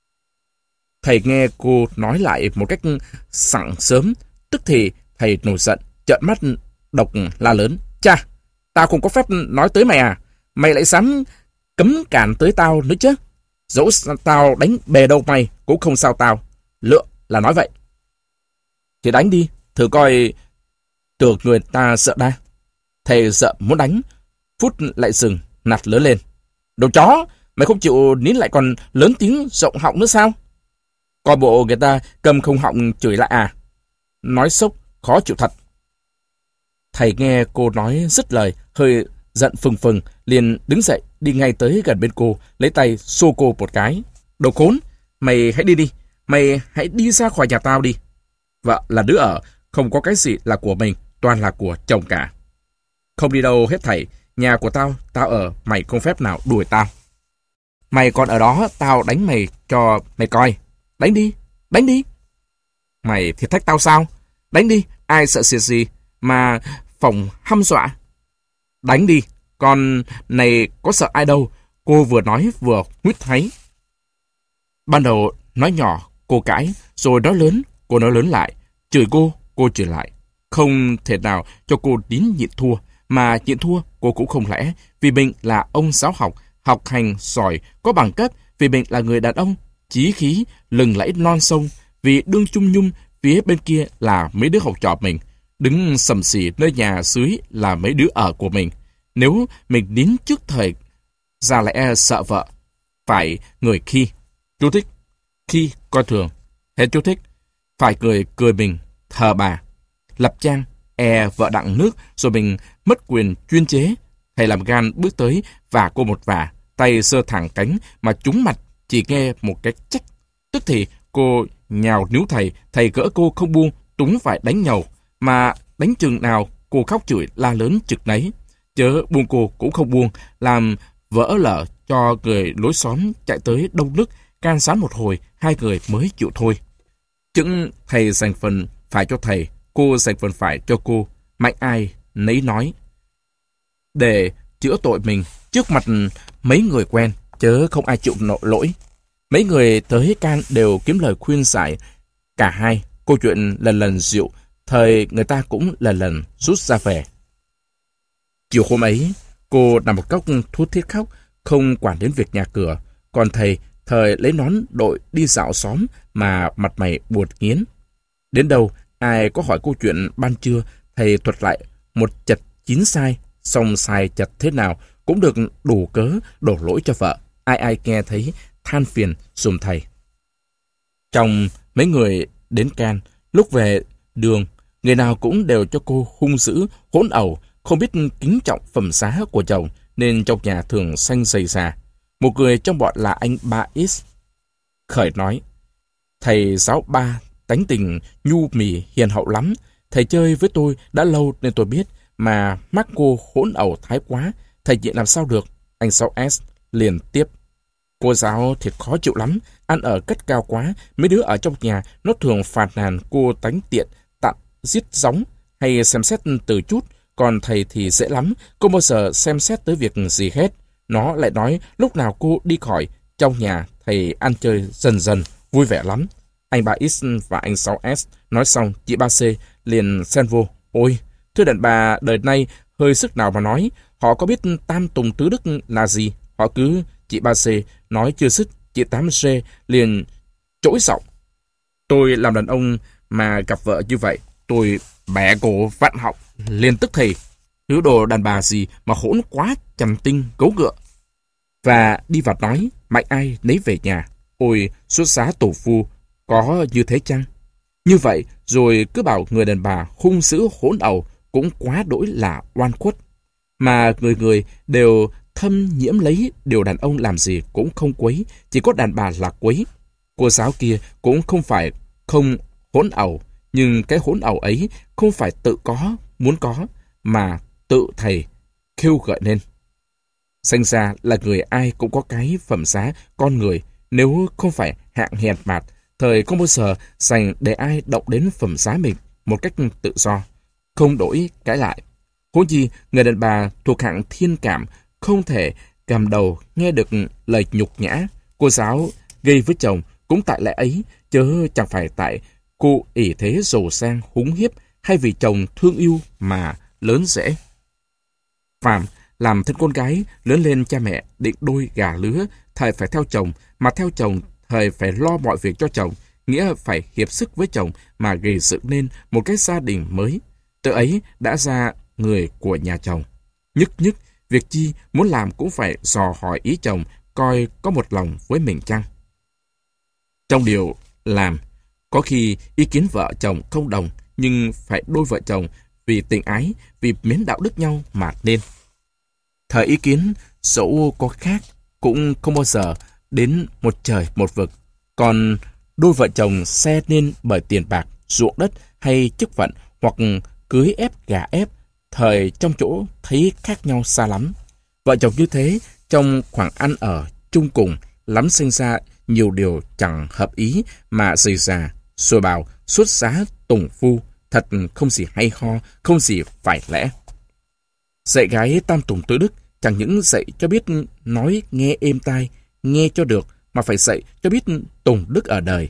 Thầy nghe cô nói lại một cách sẵn sớm, tức thì thầy nổi giận, trợn mắt độc la lớn. Chà, tao không có phép nói tới mày à? Mày lại dám cấm cản tới tao nữa chứ? Dẫu tao đánh bề đâu mày cũng không sao tao. Lựa là nói vậy. Thì đánh đi, thử coi tưởng người ta sợ đa. Thầy sợ muốn đánh, phút lại dừng, nạt lớn lên. Đồ chó, mày không chịu nín lại còn lớn tiếng rộng họng nữa sao? Coi bộ người ta cầm không họng chửi lại à? Nói sốc, khó chịu thật. Thầy nghe cô nói dứt lời, hơi giận phừng phừng, liền đứng dậy đi ngay tới gần bên cô, lấy tay xô cô một cái. Đồ khốn, mày hãy đi đi, mày hãy đi ra khỏi nhà tao đi. Vợ là đứa ở, không có cái gì là của mình, toàn là của chồng cả. Không đi đâu hết thầy, nhà của tao, tao ở, mày không phép nào đuổi tao. Mày còn ở đó, tao đánh mày cho mày coi. Đánh đi, đánh đi. Mày thì thách tao sao? Đánh đi, ai sợ xịt gì mà phòng hăm dọa. Đánh đi, con này có sợ ai đâu. Cô vừa nói vừa huýt thấy. Ban đầu nói nhỏ, cô cãi, rồi nói lớn, cô nói lớn lại. Chửi cô, cô chửi lại. Không thể nào cho cô nín nhịn thua, mà nhịn thua cô cũng không lẽ, vì mình là ông giáo học, học hành giỏi, có bằng cấp, vì mình là người đàn ông, chí khí, lừng lẫy non sông, vì đương chung nhung, phía bên kia là mấy đứa học trò mình, đứng sầm xì nơi nhà dưới là mấy đứa ở của mình. Nếu mình nín trước thời, ra lẽ sợ vợ, phải người khi, chú thích, khi coi thường, hết chú thích, phải cười cười mình, thờ bà, lập trang, e vợ đặng nước, rồi mình mất quyền chuyên chế. Thầy làm gan bước tới và cô một vả, tay sơ thẳng cánh mà trúng mặt, chỉ nghe một cái chách. Tức thì cô nhào níu thầy, thầy gỡ cô không buông, túng phải đánh nhầu, mà đánh chừng nào cô khóc chửi la lớn trực nấy. Chớ buông cô cũng không buông, làm vỡ lở cho người lối xóm chạy tới đông nức, can sán một hồi, hai người mới chịu thôi. Chững thầy dành phần phải cho thầy, cô dành phần phải cho cô, mạnh ai nấy nói. Để chữa tội mình trước mặt mấy người quen, chớ không ai chịu nội lỗi. Mấy người tới can đều kiếm lời khuyên giải cả hai. Câu chuyện lần lần dịu, thời người ta cũng lần lần rút ra về. Chiều hôm ấy, cô nằm một góc thút thít khóc, không quản đến việc nhà cửa. Còn thầy, thời lấy nón đội đi dạo xóm mà mặt mày buồn nghiến. Đến đâu, ai có hỏi câu chuyện ban trưa, thầy thuật lại một chật chín sai, xong sai chật thế nào cũng được đủ cớ đổ lỗi cho vợ. Ai ai nghe thấy than phiền giùm thầy. Trong mấy người đến can, lúc về đường, người nào cũng đều cho cô hung dữ, hỗn ẩu, không biết kính trọng phẩm giá của chồng, nên trong nhà thường xanh dày già. Một người trong bọn là anh ba X khởi nói: Thầy giáo ba tánh tình nhu mì hiền hậu lắm. Thầy chơi với tôi đã lâu nên tôi biết, mà mắc cô hỗn ẩu thái quá, thầy nhịn làm sao được. Anh sáu S liền tiếp: Cô giáo thiệt khó chịu lắm, ăn ở cất cao quá, mấy đứa ở trong nhà nó thường phàn nàn cô tánh tiện, tặn, giết gióng, hay xem xét từ chút, còn thầy thì dễ lắm, không bao giờ xem xét tới việc gì hết. Nó lại nói lúc nào cô đi khỏi, trong nhà thầy ăn chơi dần dần, vui vẻ lắm. Anh ba X và anh sáu S nói xong, chị ba C liền xen vô: Ôi, thưa đàn bà đời nay hơi sức nào mà nói, họ có biết tam tùng tứ đức là gì, họ cứ... Chị ba C nói chưa dứt, chị tám C liền trỗi giọng: Tôi làm đàn ông mà gặp vợ như vậy, tôi bẻ cổ vặn họng, liền tức thì. Thứ đồ đàn bà gì mà hỗn quá chằn tinh gấu ngựa. Và đi vào nói, mạnh ai nấy về nhà. Ôi, xuất giá tổ phu, có như thế chăng? Như vậy, rồi cứ bảo người đàn bà hung dữ hỗn ẩu cũng quá đỗi là oan khuất. Mà người người đều thâm nhiễm lấy điều đàn ông làm gì cũng không quấy, chỉ có đàn bà là quấy. Cô giáo kia cũng không phải không hỗn ẩu, nhưng cái hỗn ẩu ấy không phải tự có, muốn có, mà tự thầy kêu gọi nên. Sinh ra là người ai cũng có cái phẩm giá con người, nếu không phải hạng hèn mạt, thời không bao giờ dành để ai động đến phẩm giá mình một cách tự do, không đổi cãi lại. Huống chi người đàn bà thuộc hạng thiên cảm, không thể cầm đầu nghe được lời nhục nhã. Cô giáo gây với chồng cũng tại lẽ ấy, chớ chẳng phải tại cô ỷ thế giàu sang húng hiếp, hay vì chồng thương yêu mà lớn dễ. Phạm làm thân con gái, lớn lên cha mẹ định đôi gà lứa, thời phải theo chồng, mà theo chồng thời phải lo mọi việc cho chồng, nghĩa phải hiệp sức với chồng mà gây dựng nên một cái gia đình mới. Từ ấy đã ra người của nhà chồng. Nhất nhất, việc chi muốn làm cũng phải dò hỏi ý chồng, coi có một lòng với mình chăng. Trong điều làm, có khi ý kiến vợ chồng không đồng, nhưng phải đôi vợ chồng vì tình ái, vì mến đạo đức nhau mà nên. Thời ý kiến dẫu có khác cũng không bao giờ đến một trời một vực. Còn đôi vợ chồng xe nên bởi tiền bạc, ruộng đất hay chức phận, hoặc cưới ép gả ép, thời trong chỗ thấy khác nhau xa lắm. Vợ chồng như thế, trong khoảng ăn ở chung cùng, lắm sinh ra nhiều điều chẳng hợp ý mà rời rà, xôi bào, suốt giá tùng phu, thật không gì hay ho, không gì phải lẽ. Dạy gái tam tùng tứ đức, chẳng những dạy cho biết nói nghe êm tai, nghe cho được, mà phải dạy cho biết tùng đức ở đời.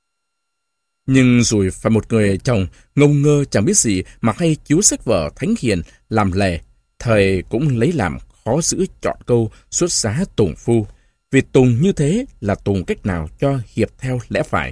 Nhưng rồi phải một người chồng ngông ngơ chẳng biết gì mà hay chiếu sách vở thánh hiền làm lề, thời cũng lấy làm khó giữ chọn câu xuất giá tùng phu. Vì tùng như thế là tùng cách nào cho hiệp theo lẽ phải.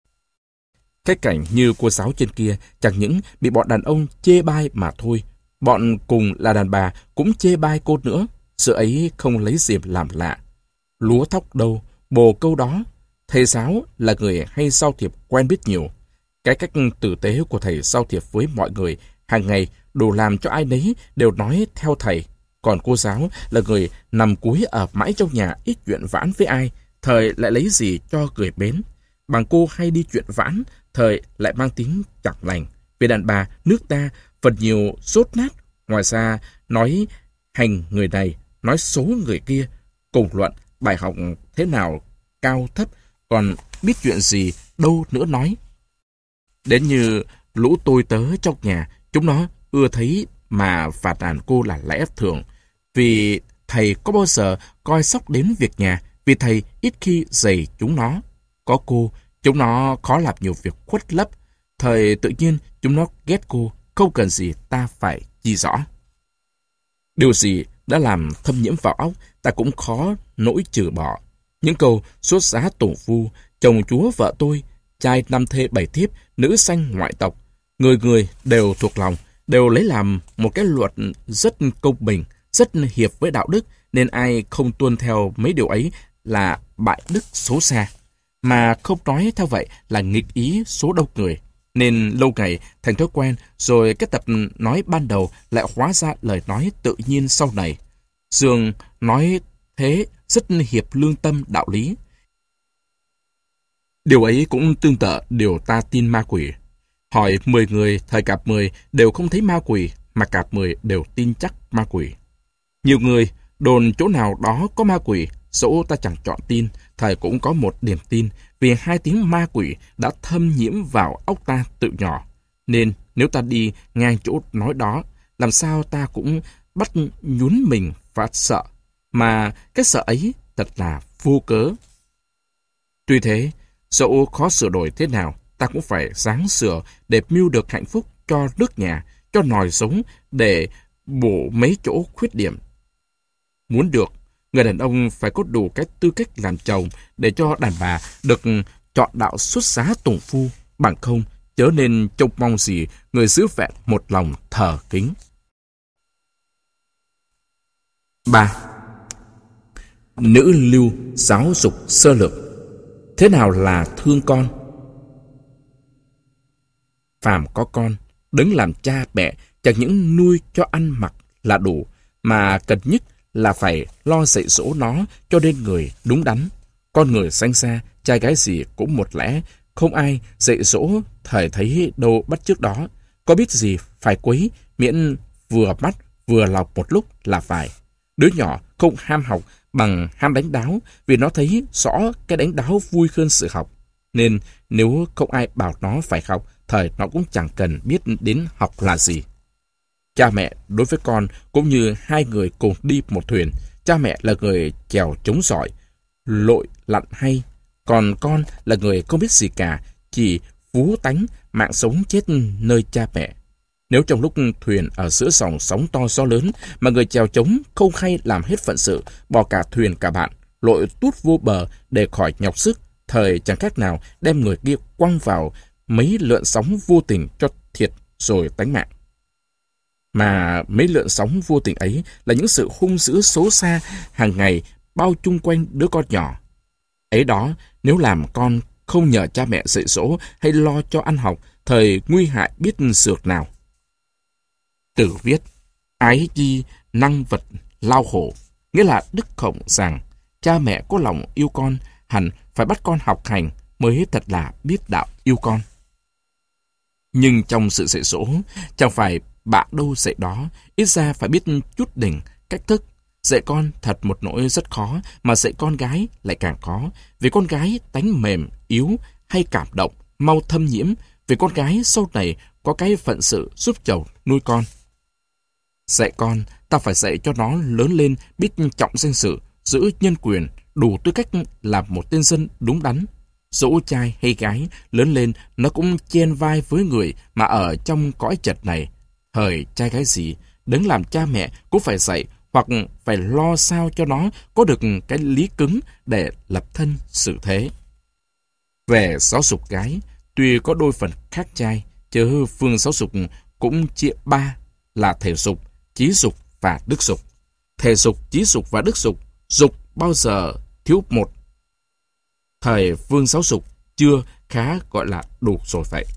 Cái cảnh như cô giáo trên kia chẳng những bị bọn đàn ông chê bai mà thôi, bọn cùng là đàn bà cũng chê bai cô nữa. Sự ấy không lấy gì làm lạ. Lúa thóc đâu, bồ câu đó. Thầy giáo là người hay giao thiệp quen biết nhiều. Cái cách tử tế của thầy giao thiệp với mọi người hàng ngày đủ làm cho ai nấy đều nói theo thầy. Còn cô giáo là người nằm cúi ở mãi trong nhà, ít chuyện vãn với ai, thời lại lấy gì cho người bến. Bằng cô hay đi chuyện vãn, thời lại mang tính chẳng lành. Vì đàn bà nước ta phần nhiều dốt nát, ngoài ra nói hành người này, nói xấu người kia, cùng luận bài học thế nào cao thấp, còn biết chuyện gì đâu nữa nói. Đến như lũ tôi tớ trong nhà, chúng nó ưa thấy mà phạt đàn cô là lẽ thường. Vì thầy có bao giờ coi sóc đến việc nhà, vì thầy ít khi dày chúng nó. Có cô, chúng nó khó làm nhiều việc khuất lấp. Thời tự nhiên chúng nó ghét cô, không cần gì ta phải chi rõ. Điều gì đã làm thâm nhiễm vào óc, ta cũng khó nỗi trừ bỏ. Những câu xuất giá tùng phu, chồng chúa vợ tôi, trai năm thê bảy thiếp, nữ sanh ngoại tộc, người người đều thuộc lòng, đều lấy làm một cái luật rất công bình, rất hiệp với đạo đức, nên ai không tuân theo mấy điều ấy là bại đức xấu xa. Mà không nói theo vậy là nghịch ý số đông người. Nên lâu ngày thành thói quen, rồi cái tập nói ban đầu lại hóa ra lời nói tự nhiên sau này. Dương nói thế rất hiệp lương tâm đạo lý. Điều ấy cũng tương tự điều ta tin ma quỷ. Hỏi mười người, thời cả mười đều không thấy ma quỷ, mà cả mười đều tin chắc ma quỷ. Nhiều người đồn chỗ nào đó có ma quỷ, dẫu ta chẳng chọn tin, thời cũng có một niềm tin, vì hai tiếng ma quỷ đã thâm nhiễm vào óc ta tự nhỏ. Nên nếu ta đi ngang chỗ nói đó, làm sao ta cũng bắt nhún mình phát sợ, mà cái sợ ấy thật là vô cớ. Tuy thế, dẫu khó sửa đổi thế nào, ta cũng phải ráng sửa để mưu được hạnh phúc cho nước nhà, cho nòi sống, để bổ mấy chỗ khuyết điểm. Muốn được, người đàn ông phải có đủ cái tư cách làm chồng để cho đàn bà được chọn đạo xuất giá tùng phu, bằng không chớ nên trông mong gì người giữ vẹn một lòng thờ kính. ba. Nữ lưu giáo dục sơ lược. Thế nào là thương con? Phàm có con, đứng làm cha mẹ chẳng những nuôi cho ăn mặc là đủ, mà cần nhất là phải lo dạy dỗ nó cho nên người đúng đắn. Con người sanh ra, trai gái gì cũng một lẽ, không ai dạy dỗ thời thấy đâu bắt chước đó. Có biết gì phải quấy, miễn vừa mắt vừa lọc một lúc là phải. Đứa nhỏ không ham học bằng ham đánh đáo, vì nó thấy rõ cái đánh đáo vui hơn sự học. Nên nếu không ai bảo nó phải học, thời nó cũng chẳng cần biết đến học là gì. Cha mẹ đối với con cũng như hai người cùng đi một thuyền. Cha mẹ là người chèo chống giỏi, lội lặn hay, còn con là người không biết gì cả, chỉ phú tánh, mạng sống chết nơi cha mẹ. Nếu trong lúc thuyền ở giữa dòng sóng to gió lớn mà người chèo chống không hay làm hết phận sự, bỏ cả thuyền cả bạn, lội tút vô bờ để khỏi nhọc sức, thời chẳng khác nào đem người kia quăng vào mấy lượn sóng vô tình cho thiệt rồi tánh mạng. Mà mấy lượn sóng vô tình ấy là những sự hung dữ xấu xa hàng ngày bao chung quanh đứa con nhỏ. Ấy đó, nếu làm con không nhờ cha mẹ dạy dỗ hay lo cho ăn học, thời nguy hại biết sược nào. Tử viết, ái chi năng vật lao khổ, nghĩa là Đức Khổng rằng cha mẹ có lòng yêu con, hẳn phải bắt con học hành mới thật là biết đạo yêu con. Nhưng trong sự dạy dỗ, chẳng phải bạ đâu dạy đó, ít ra phải biết chút đỉnh, cách thức. Dạy con thật một nỗi rất khó, mà dạy con gái lại càng khó, vì con gái tánh mềm, yếu hay cảm động, mau thâm nhiễm, vì con gái sau này có cái phận sự giúp chồng nuôi con. Dạy con, ta phải dạy cho nó lớn lên biết trọng danh sự, giữ nhân quyền, đủ tư cách làm một tên dân đúng đắn. Dẫu trai hay gái, lớn lên nó cũng chen vai với người mà ở trong cõi trần này. Thời trai gái gì, đấng làm cha mẹ cũng phải dạy, hoặc phải lo sao cho nó có được cái lý cứng để lập thân xử thế. Về giáo dục gái, tuy có đôi phần khác trai, chứ phương giáo dục cũng chia ba là thể dục, trí dục và đức dục. Thể dục, trí dục và đức dục, dục bao giờ thiếu một. Thời phương giáo dục chưa khá gọi là đủ rồi vậy.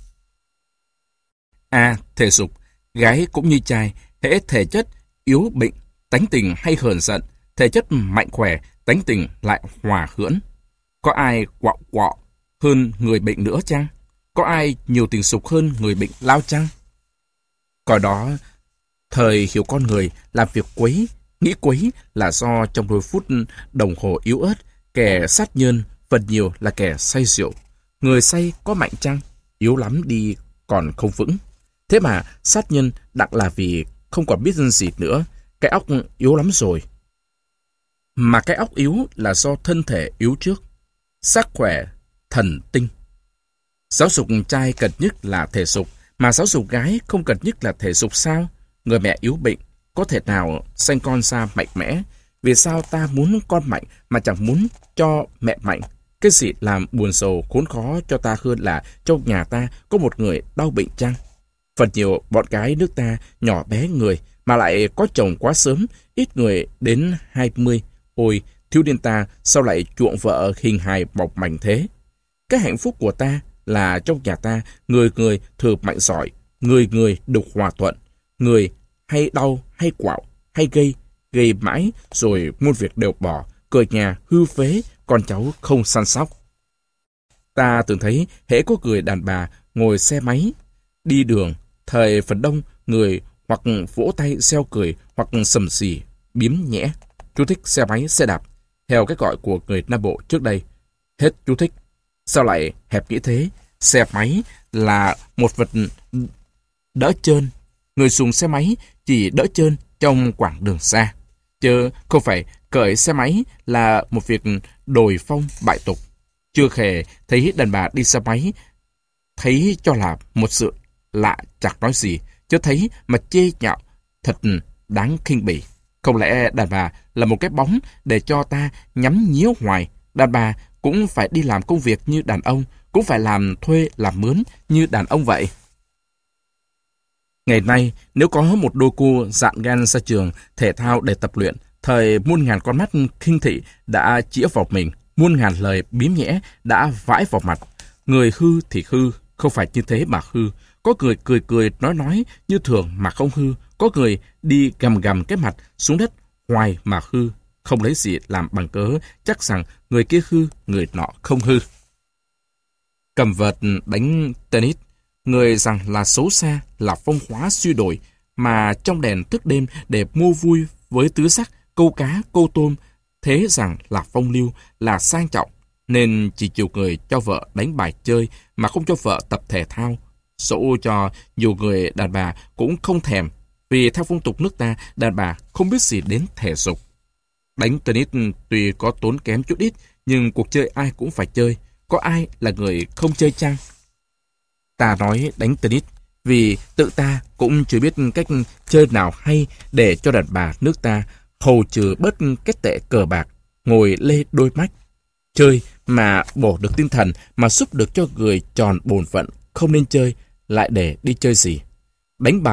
A. Thể dục, gái cũng như trai, hễ thể chất yếu bệnh, tánh tình hay hờn giận, thể chất mạnh khỏe, tánh tình lại hòa hưỡn. Có ai quạo quọ hơn người bệnh nữa chăng? Có ai nhiều tình dục hơn người bệnh lao chăng? Coi đó, thời hiểu con người làm việc quấy, nghĩ quấy là do trong đôi phút đồng hồ yếu ớt, kẻ sát nhân phần nhiều là kẻ say rượu. Người say có mạnh chăng? Yếu lắm đi còn không vững. Thế mà sát nhân đặng là vì không còn biết gì nữa, cái óc yếu lắm rồi. Mà cái óc yếu là do thân thể yếu trước, xác khỏe, thần tinh. Giáo dục trai cần nhất là thể dục, mà giáo dục gái không cần nhất là thể dục sao? Người mẹ yếu bệnh, có thể nào sanh con ra mạnh mẽ? Vì sao ta muốn con mạnh mà chẳng muốn cho mẹ mạnh? Cái gì làm buồn sầu khốn khó cho ta hơn là trong nhà ta có một người đau bệnh chăng? Phần nhiều bọn gái nước ta nhỏ bé người mà lại có chồng quá sớm, ít người đến hai mươi. Ôi, thiếu niên ta sao lại chuộng vợ hình hài bọc mảnh thế? Cái hạnh phúc của ta là trong nhà ta người người thừa mạnh giỏi, người người được hòa thuận, người hay đau hay quạo hay gây, gây mãi rồi muôn việc đều bỏ, cười nhà hư phế, con cháu không săn sóc. Ta từng thấy hễ có người đàn bà ngồi xe máy đi đường, thời phần đông người hoặc vỗ tay reo cười hoặc sầm xì biếm nhẽ. Chú thích xe máy, xe đạp theo cái gọi của người Nam Bộ trước đây. Hết chú thích. Sao lại hẹp nghĩ thế? Xe máy là một vật đỡ trơn. Người dùng xe máy chỉ đỡ trơn trong quãng đường xa, chứ không phải cởi xe máy là một việc đồi phong bại tục. Chưa hề thấy đàn bà đi xe máy thấy cho là một sự lạ chẳng nói gì, chứ thấy mà chê nhạo thật đáng khinh bỉ. Không lẽ đàn bà là một cái bóng để cho ta nhắm nhíu hoài? Đàn bà cũng phải đi làm công việc như đàn ông, cũng phải làm thuê làm mướn như đàn ông vậy. Ngày nay, nếu có một đôi cô dạn gan ra trường thể thao để tập luyện, thời muôn ngàn con mắt khinh thị đã chĩa vào mình, muôn ngàn lời biếm nhẽ đã vãi vào mặt. Người hư thì hư, không phải như thế mà hư. Có người cười cười nói nói như thường mà không hư. Có người đi gầm gầm cái mặt xuống đất hoài mà hư. Không lấy gì làm bằng cớ, chắc rằng người kia hư, người nọ không hư. Cầm vợt đánh tennis, người rằng là xấu xa, là phong hóa suy đổi, mà trong đèn thức đêm để mua vui với tứ sắc, câu cá, câu tôm, thế rằng là phong lưu, là sang trọng, nên chỉ chiều người cho vợ đánh bài chơi mà không cho vợ tập thể thao. Dẫu cho nhiều người đàn bà cũng không thèm, vì theo phong tục nước ta, đàn bà không biết gì đến thể dục. Đánh tennis tuy có tốn kém chút ít, nhưng cuộc chơi ai cũng phải chơi. Có ai là người không chơi chăng? Ta nói đánh tennis vì tự ta cũng chưa biết cách chơi nào hay để cho đàn bà nước ta hầu trừ bớt cái tệ cờ bạc, ngồi lê đôi mách. Chơi mà bổ được tinh thần, mà giúp được cho người tròn bổn phận, không nên chơi, lại để đi chơi gì. Đánh bài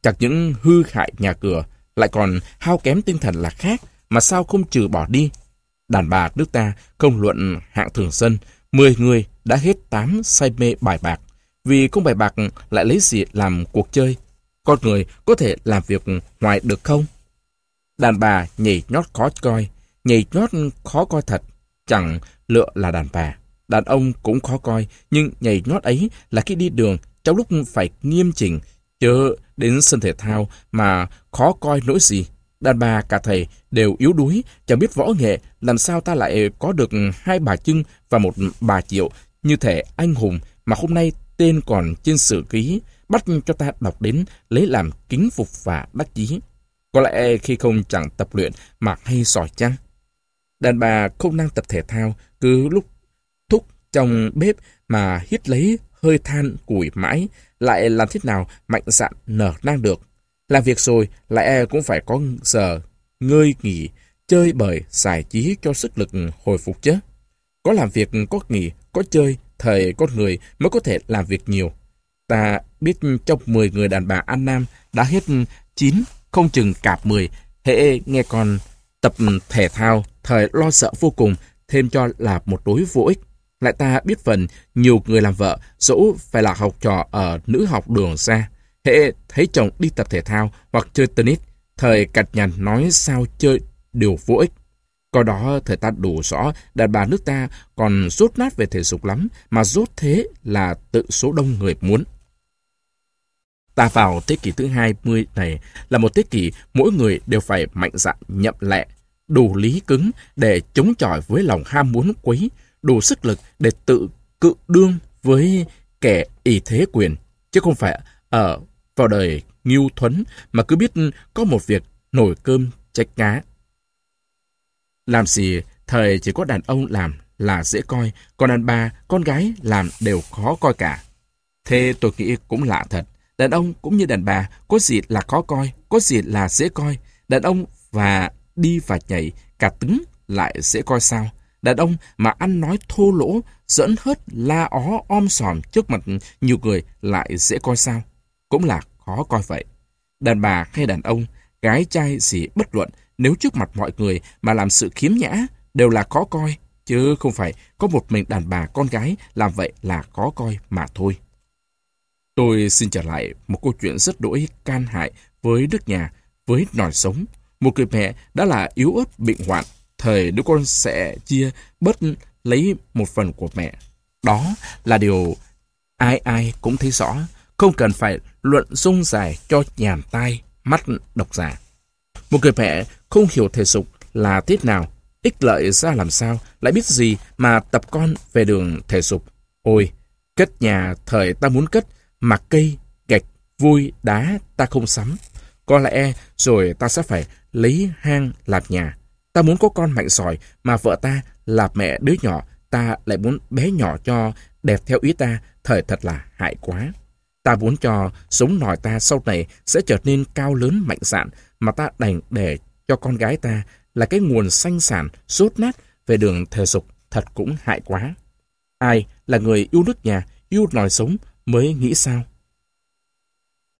Chẳng những hư hại nhà cửa, lại còn hao kém tinh thần là khác, mà sao không trừ bỏ đi. Đàn bà nước ta không luận hạng thường dân, mười người đã hết tám say mê bài bạc. Vì không bài bạc lại lấy gì làm cuộc chơi? Con người có thể làm việc ngoài được không? Đàn bà nhảy nhót khó coi, nhảy nhót khó coi thật, chẳng lựa là đàn bà. Đàn ông cũng khó coi, nhưng nhảy nhót ấy là khi đi đường, trong lúc phải nghiêm chỉnh, chớ đến sân thể thao mà khó coi nỗi gì. Đàn bà cả thầy đều yếu đuối, chẳng biết võ nghệ, làm sao ta lại có được hai bà Trưng và một bà Triệu như thể anh hùng mà hôm nay tên còn trên sử ký, bắt cho ta đọc đến lấy làm kính phục và đắc chí. Có lẽ khi không chẳng tập luyện mà hay sỏi chăng? Đàn bà không năng tập thể thao, cứ lúc thúc trong bếp mà hít lấy hơi than củi mãi, lại làm thế nào mạnh dạn nở nang được. Làm việc rồi lại cũng phải có giờ ngơi nghỉ, chơi bời, giải trí cho sức lực hồi phục chứ. Có làm việc, có nghỉ, có chơi, thời con người mới có thể làm việc nhiều. Ta biết trong mười người đàn bà An Nam đã hết chín, không chừng cạp mười, hễ nghe con tập thể thao, thời lo sợ vô cùng, thêm cho là một đối vô ích. Lại ta biết phần nhiều người làm vợ, dẫu phải là học trò ở nữ học đường xa, hễ thấy chồng đi tập thể thao hoặc chơi tennis, thời cặt nhằn nói sao chơi đều vô ích. Có đó thời ta đủ rõ đàn bà nước ta còn dốt nát về thể dục lắm, mà dốt thế là tự số đông người muốn. Ta vào thế kỷ thứ hai mươi này là một thế kỷ mỗi người đều phải mạnh dạn nhậm lẹ, đủ lý cứng để chống chọi với lòng ham muốn quấy, đủ sức lực để tự cự đương với kẻ ỷ thế quyền, chứ không phải ở vào đời nghiêu thuấn mà cứ biết có một việc nồi cơm chách cá. Làm gì thời chỉ có đàn ông làm là dễ coi, còn đàn bà, con gái làm đều khó coi cả. Thế tôi nghĩ cũng lạ thật. Đàn ông cũng như đàn bà, có gì là khó coi, có gì là dễ coi. Đàn ông và đi và nhảy, cả tứng lại dễ coi sao? Đàn ông mà ăn nói thô lỗ, giỡn hớt, la ó, om sòm trước mặt nhiều người lại dễ coi sao? Cũng là khó coi vậy. Đàn bà hay đàn ông, gái trai gì bất luận, nếu trước mặt mọi người mà làm sự khiếm nhã, đều là khó coi, chứ không phải có một mình đàn bà con gái làm vậy là khó coi mà thôi. Tôi xin trở lại một câu chuyện rất đỗi can hại với nước nhà, với nòi sống. Một người mẹ đã là yếu ớt bệnh hoạn, thời đứa con sẽ chia bớt lấy một phần của mẹ. Đó là điều ai ai cũng thấy rõ, không cần phải luận dung dài cho nhàm tai, mắt độc giả. Một người mẹ không hiểu thể dục là thế nào, ích lợi ra làm sao, lại biết gì mà tập con về đường thể dục. Ôi, cất nhà thời ta muốn cất, mà cây, gạch, vôi, đá ta không sắm. Có lẽ rồi ta sẽ phải lấy hang làm nhà. Ta muốn có con mạnh sỏi, mà vợ ta là mẹ đứa nhỏ, ta lại muốn bé nhỏ cho đẹp theo ý ta, thời thật là hại quá. Ta muốn cho sống nòi ta sau này sẽ trở nên cao lớn mạnh dạn, mà ta đành để cho con gái ta là cái nguồn sanh sản dốt nát về đường thể dục, thật cũng hại quá. Ai là người yêu nước nhà, yêu nòi sống mới nghĩ sao?